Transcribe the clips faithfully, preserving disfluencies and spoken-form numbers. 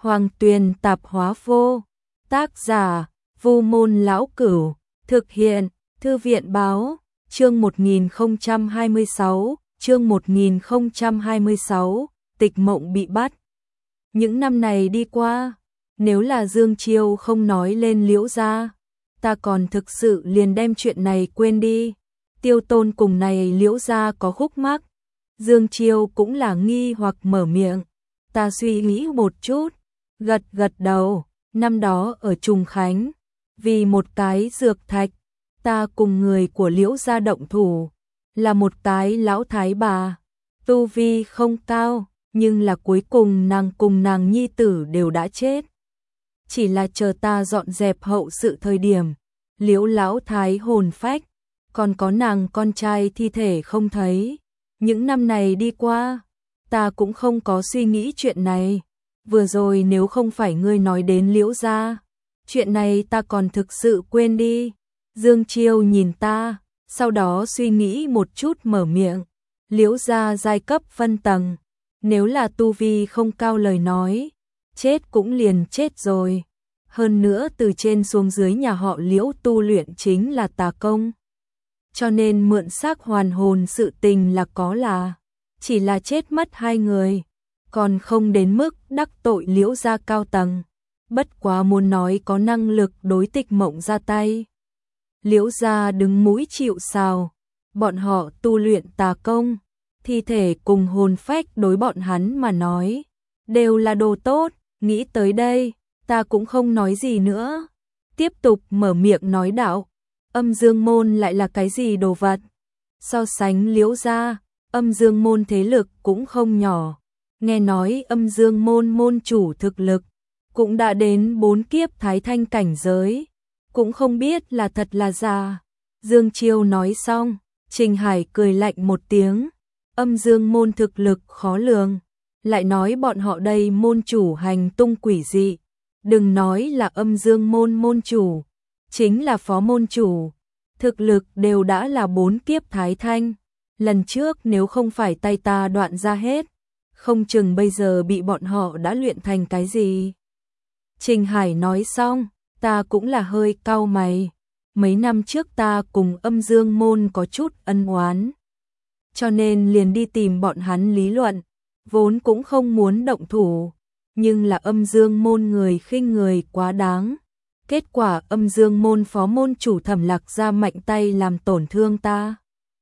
Hoàng Tuyền Tạp Hóa Vô. Tác giả: Vu Môn Lão Cửu. Thực hiện: Thư viện Báo. Chương một nghìn không trăm hai mươi sáu, chương một nghìn không trăm hai mươi sáu, Tịch Mộng bị bắt. Những năm này đi qua, nếu là Dương Chiêu không nói lên Liễu gia, ta còn thực sự liền đem chuyện này quên đi. Tiêu Tôn cùng này Liễu gia có khúc mắc. Dương Chiêu cũng là nghi hoặc mở miệng. Ta suy nghĩ một chút, gật gật đầu. Năm đó ở Trùng Khánh, vì một cái dược thạch, ta cùng người của Liễu gia động thủ, là một cái lão thái bà, tu vi không cao, nhưng là cuối cùng nàng cùng nàng nhi tử đều đã chết. Chỉ là chờ ta dọn dẹp hậu sự thời điểm, Liễu lão thái hồn phách, còn có nàng con trai thi thể không thấy. Những năm này đi qua, ta cũng không có suy nghĩ chuyện này. Vừa rồi nếu không phải ngươi nói đến Liễu gia, chuyện này ta còn thực sự quên đi. Dương Chiêu nhìn ta, sau đó suy nghĩ một chút mở miệng. Liễu gia giai cấp phân tầng, nếu là tu vi không cao lời nói, chết cũng liền chết rồi. Hơn nữa từ trên xuống dưới nhà họ Liễu tu luyện chính là tà công. Cho nên mượn xác hoàn hồn sự tình là có là, chỉ là chết mất hai người, còn không đến mức đắc tội Liễu gia cao tầng. Bất quá muốn nói có năng lực đối Tịch Mộng ra tay, Liễu gia đứng mũi chịu sào, bọn họ tu luyện tà công, thi thể cùng hồn phách đối bọn hắn mà nói đều là đồ tốt. Nghĩ tới đây, ta cũng không nói gì nữa, tiếp tục mở miệng nói đạo. Âm Dương môn lại là cái gì đồ vật? So sánh Liễu gia, Âm Dương môn thế lực cũng không nhỏ. Nghe nói Âm Dương môn môn chủ thực lực cũng đã đến bốn kiếp thái thanh cảnh giới, cũng không biết là thật là giả. Dương Chiêu nói xong, Trình Hải cười lạnh một tiếng. Âm Dương môn thực lực khó lường, lại nói bọn họ đây môn chủ hành tung quỷ dị, đừng nói là Âm Dương môn môn chủ, chính là phó môn chủ, thực lực đều đã là bốn kiếp thái thanh. Lần trước nếu không phải tay ta đoạn ra hết, không chừng bây giờ bị bọn họ đã luyện thành cái gì. Trình Hải nói xong, ta cũng là hơi cau mày. Mấy năm trước ta cùng Âm Dương môn có chút ân oán, cho nên liền đi tìm bọn hắn lý luận, vốn cũng không muốn động thủ, nhưng là Âm Dương môn người khinh người quá đáng. Kết quả Âm Dương môn phó môn chủ Thẩm Lạc ra mạnh tay làm tổn thương ta.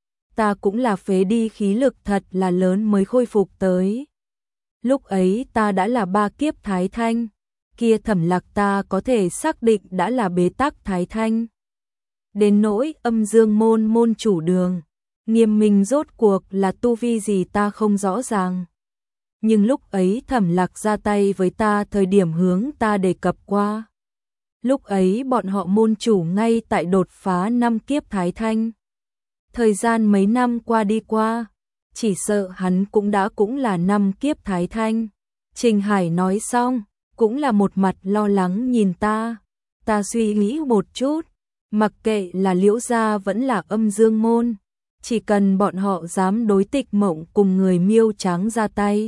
Ta cũng là phế đi khí lực thật là lớn mới khôi phục tới. Lúc ấy ta đã là ba kiếp thái thanh, kia Thẩm Lạc ta có thể xác định đã là bế tắc thái thanh. Đến nỗi Âm Dương môn môn chủ Đường Nghiêm Minh rốt cuộc là tu vi gì ta không rõ ràng. Nhưng lúc ấy Thẩm Lạc ra tay với ta thời điểm hướng ta đề cập qua. Lúc ấy bọn họ môn chủ ngay tại đột phá năm kiếp thái thanh. Thời gian mấy năm qua đi qua, chỉ sợ hắn cũng đã cũng là năm kiếp thái thanh. Trình Hải nói xong, cũng là một mặt lo lắng nhìn ta. Ta suy nghĩ một chút, mặc kệ là Liễu gia vẫn là Âm Dương môn, chỉ cần bọn họ dám đối Tịch Mộng cùng người Miêu Trắng ra tay,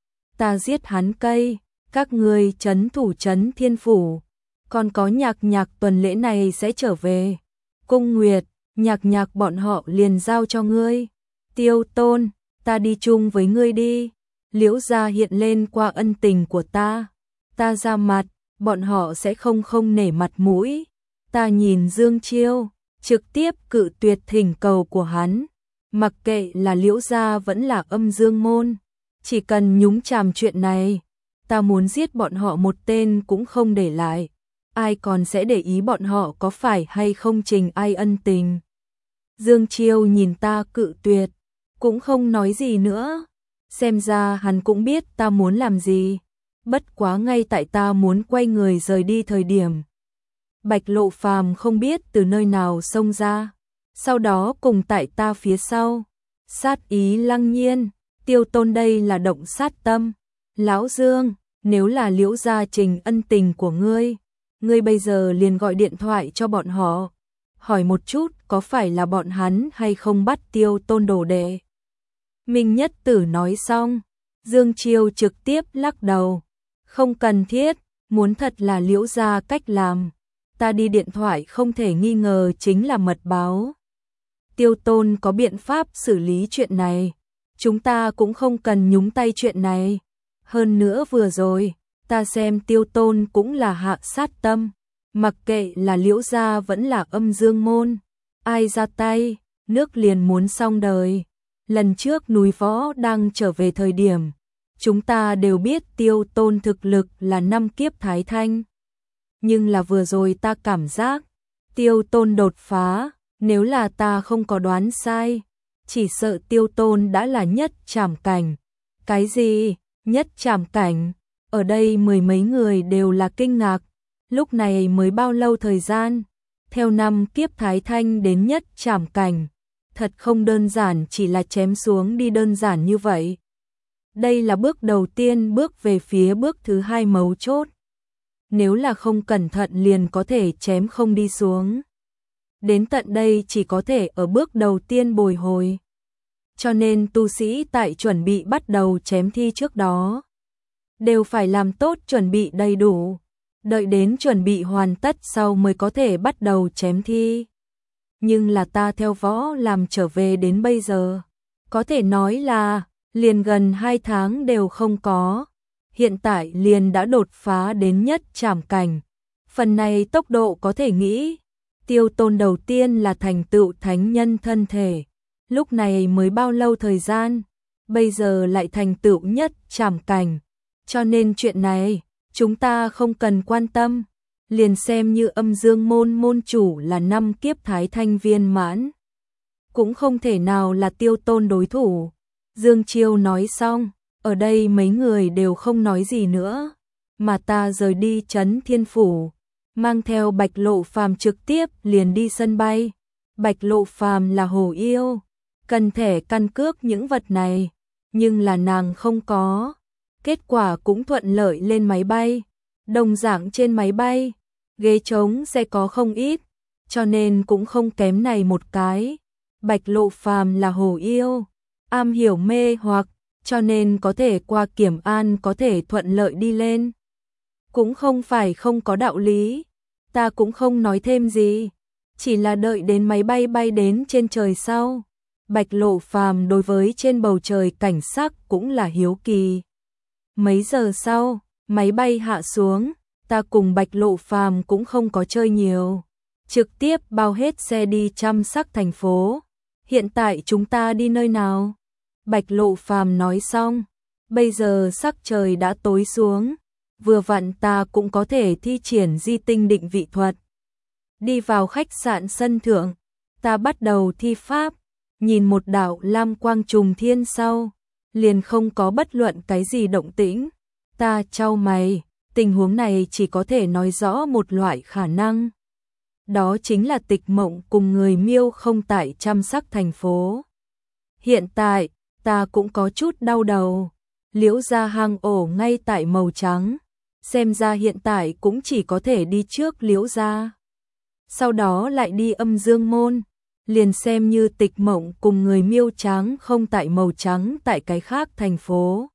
ta giết hắn cây. Các người trấn thủ trấn Thiên Phủ, còn có Nhạc Nhạc tuần lễ này sẽ trở về. Cung Nguyệt, Nhạc Nhạc bọn họ liền giao cho ngươi. Tiêu Tôn, ta đi chung với ngươi đi. Liễu gia hiện lên qua ân tình của ta, ta ra mặt, bọn họ sẽ không không nể mặt mũi. Ta nhìn Dương Chiêu, trực tiếp cự tuyệt thỉnh cầu của hắn. Mặc kệ là Liễu gia vẫn là Âm Dương môn, chỉ cần nhúng chàm chuyện này, ta muốn giết bọn họ một tên cũng không để lại. Ai còn sẽ để ý bọn họ có phải hay không trình ai ân tình. Dương Chiêu nhìn ta cự tuyệt, cũng không nói gì nữa. Xem ra hắn cũng biết ta muốn làm gì. Bất quá ngay tại ta muốn quay người rời đi thời điểm, Bạch Lộ Phàm không biết từ nơi nào xông ra, sau đó cùng tại ta phía sau. Sát ý lăng nhiên, Tiêu Tôn đây là động sát tâm. Lão Dương, nếu là Liễu gia trình ân tình của ngươi, ngươi bây giờ liền gọi điện thoại cho bọn họ, hỏi một chút có phải là bọn hắn hay không bắt Tiêu Tôn đồ đệ. Minh Nhất Tử nói xong, Dương Chiêu trực tiếp lắc đầu. Không cần thiết, muốn thật là Liễu gia cách làm. Ta đi điện thoại không thể nghi ngờ chính là mật báo. Tiêu Tôn có biện pháp xử lý chuyện này. Chúng ta cũng không cần nhúng tay chuyện này. Hơn nữa vừa rồi, ta xem Tiêu Tôn cũng là hạ sát tâm. Mặc kệ là Liễu gia vẫn là Âm Dương môn. Ai ra tay, nước liền muốn xong đời. Lần trước núi Võ đang trở về thời điểm, chúng ta đều biết Tiêu Tôn thực lực là năm kiếp Thái Thanh. Nhưng là vừa rồi ta cảm giác, Tiêu Tôn đột phá, nếu là ta không có đoán sai, chỉ sợ Tiêu Tôn đã là nhất trảm cảnh. Cái gì? Nhất trảm cảnh? Ở đây mười mấy người đều là kinh ngạc. Lúc này mới bao lâu thời gian? Theo năm kiếp Thái Thanh đến nhất trảm cảnh. Thật không đơn giản chỉ là chém xuống đi đơn giản như vậy. Đây là bước đầu tiên bước về phía bước thứ hai mấu chốt. Nếu là không cẩn thận liền có thể chém không đi xuống. Đến tận đây chỉ có thể ở bước đầu tiên bồi hồi. Cho nên tu sĩ tại chuẩn bị bắt đầu chém thi trước đó, đều phải làm tốt chuẩn bị đầy đủ. Đợi đến chuẩn bị hoàn tất sau mới có thể bắt đầu chém thi. Nhưng là ta theo Võ làm trở về đến bây giờ, có thể nói là liền gần hai tháng đều không có. Hiện tại liền đã đột phá đến nhất trảm cảnh. Phần này tốc độ có thể nghĩ. Tiêu Tôn đầu tiên là thành tựu thánh nhân thân thể. Lúc này mới bao lâu thời gian, bây giờ lại thành tựu nhất trảm cảnh. Cho nên chuyện này, chúng ta không cần quan tâm. Liền xem như Âm Dương môn môn chủ là năm kiếp Thái Thanh viên mãn, cũng không thể nào là Tiêu Tôn đối thủ. Dương Chiêu nói xong, ở đây mấy người đều không nói gì nữa, mà ta rời đi Trấn Thiên Phủ, mang theo Bạch Lộ Phàm trực tiếp liền đi sân bay. Bạch Lộ Phàm là hồ yêu, cần thẻ căn cước những vật này, nhưng là nàng không có. Kết quả cũng thuận lợi lên máy bay. Đồng dạng trên máy bay, ghế trống sẽ có không ít, cho nên cũng không kém này một cái. Bạch Lộ Phàm là hồ yêu, am hiểu mê hoặc, cho nên có thể qua kiểm an có thể thuận lợi đi lên. Cũng không phải không có đạo lý, ta cũng không nói thêm gì, chỉ là đợi đến máy bay bay đến trên trời sau. Bạch Lộ Phàm đối với trên bầu trời cảnh sắc cũng là hiếu kỳ. Mấy giờ sau, máy bay hạ xuống, ta cùng Bạch Lộ Phàm cũng không có chơi nhiều, trực tiếp bao hết xe đi Trăm Sắc thành phố. Hiện tại chúng ta đi nơi nào? Bạch Lộ Phàm nói xong, bây giờ sắc trời đã tối xuống, vừa vặn ta cũng có thể thi triển di tinh định vị thuật. Đi vào khách sạn sân thượng, ta bắt đầu thi pháp, nhìn một đạo lam quang trùng thiên sau, liền không có bất luận cái gì động tĩnh. Ta chau mày, tình huống này chỉ có thể nói rõ một loại khả năng. Đó chính là Tịch Mộng cùng người Miêu không tại Trăm Sắc thành phố. Hiện tại, ta cũng có chút đau đầu. Liễu gia hang ổ ngay tại màu trắng, xem ra hiện tại cũng chỉ có thể đi trước Liễu gia, sau đó lại đi Âm Dương môn, liền xem như Tịch Mộng cùng người Miêu trắng không tại màu trắng tại cái khác thành phố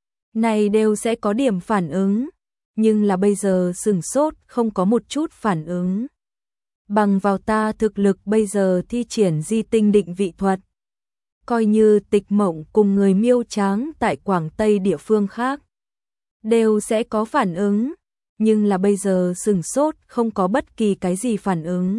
này đều sẽ có điểm phản ứng, nhưng là bây giờ sửng sốt không có một chút phản ứng. Bằng vào ta thực lực bây giờ thi triển di tinh định vị thuật, coi như Tịch Mộng cùng người Miêu trắng tại Quảng Tây địa phương khác đều sẽ có phản ứng, nhưng là bây giờ sửng sốt không có bất kỳ cái gì phản ứng.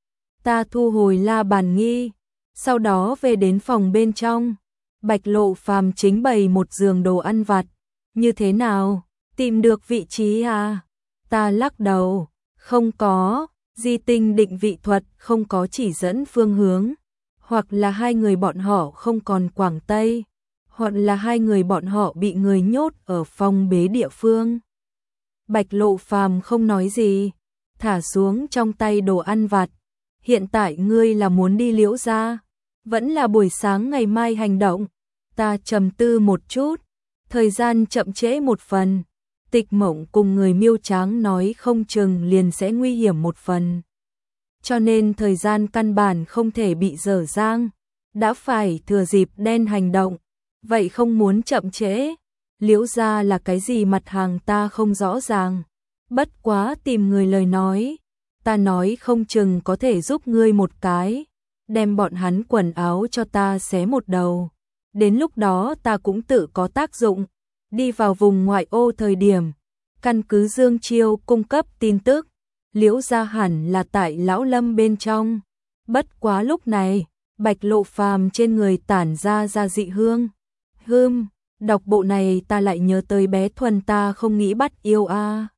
Ta thu hồi la bàn nghi, sau đó về đến phòng bên trong. Bạch Lộ Phàm chính bày một giường đồ ăn vặt. Như thế nào? Tìm được vị trí à? Ta lắc đầu, không có, di tinh định vị thuật không có chỉ dẫn phương hướng, hoặc là hai người bọn họ không còn Quảng Tây, hoặc là hai người bọn họ bị người nhốt ở phong bế địa phương. Bạch Lộ Phàm không nói gì, thả xuống trong tay đồ ăn vặt. Hiện tại ngươi là muốn đi Liễu gia, vẫn là buổi sáng ngày mai hành động? Ta trầm tư một chút, thời gian chậm trễ một phần. Tịch Mộng cùng người Miêu trắng nói không chừng liền sẽ nguy hiểm một phần, cho nên thời gian căn bản không thể bị dở dang, đã phải thừa dịp đen hành động, vậy không muốn chậm trễ, Liễu gia là cái gì mặt hàng ta không rõ ràng. Bất quá tìm người lời nói, ta nói không chừng có thể giúp ngươi một cái, đem bọn hắn quần áo cho ta xé một đầu. Đến lúc đó ta cũng tự có tác dụng. Đi vào vùng ngoại ô thời điểm, căn cứ Dương Chiêu cung cấp tin tức, Liễu gia hẳn là tại Lão Lâm bên trong. Bất quá lúc này, Bạch Lộ Phàm trên người tản ra ra dị hương. Hương, đọc bộ này ta lại nhớ tới bé Thuần ta không nghĩ bắt yêu a.